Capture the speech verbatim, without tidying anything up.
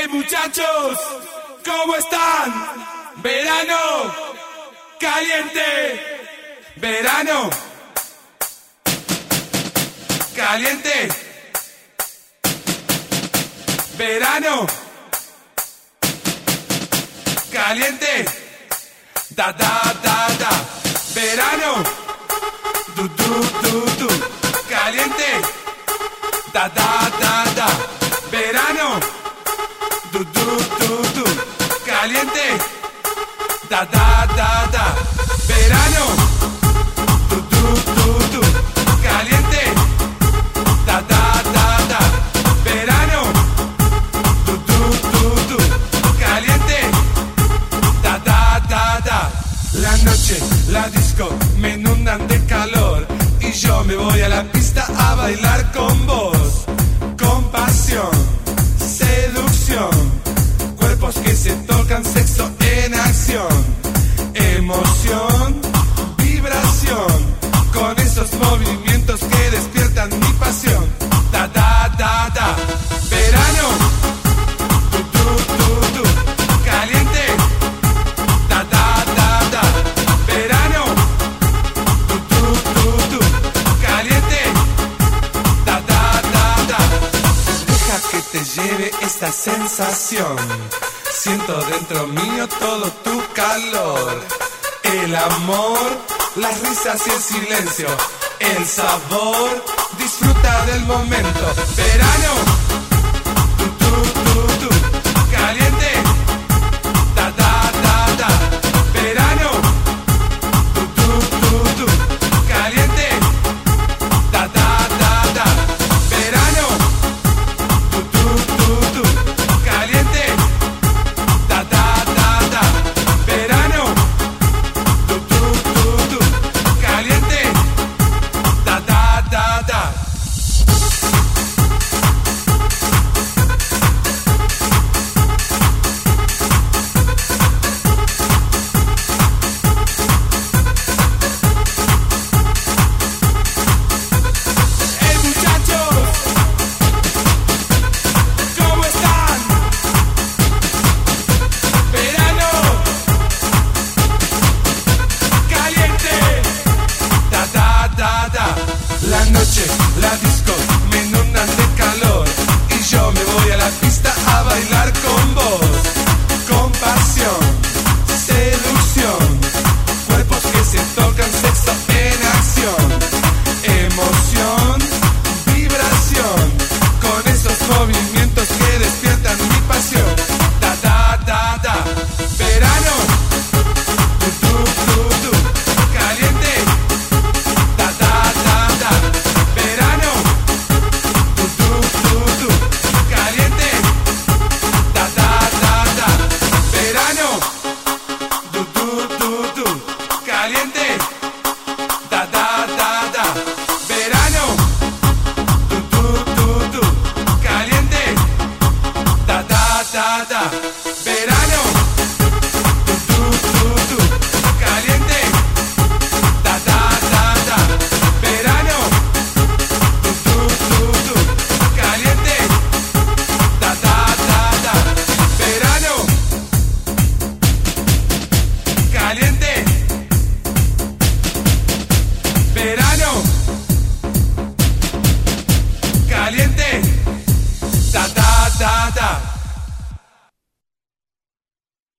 Hey muchachos, ¿cómo están? Verano, caliente, verano, caliente, verano, caliente, da da da da, verano, du du du du, caliente, da da da da, verano, du du du du, caliente, da da da da, verano, du du du du, caliente, da da da da, verano, du du du du, caliente, da da da da. La noche, la disco me inundan de calor y yo me voy a la pista a bailar con vos, con pasión, seducción, cuerpos que se tocan, sexo en acción, emoción, vibración, con esos movimientos que despiertan mi pasión, da da da da, verano, du du du du, caliente, da da da da, verano, du du du du, caliente, da da da da. Deja que te lleve esta sensación, siento dentro mío todo tu calor, el amor, las risas y el silencio, el sabor, disfruta del momento, verano.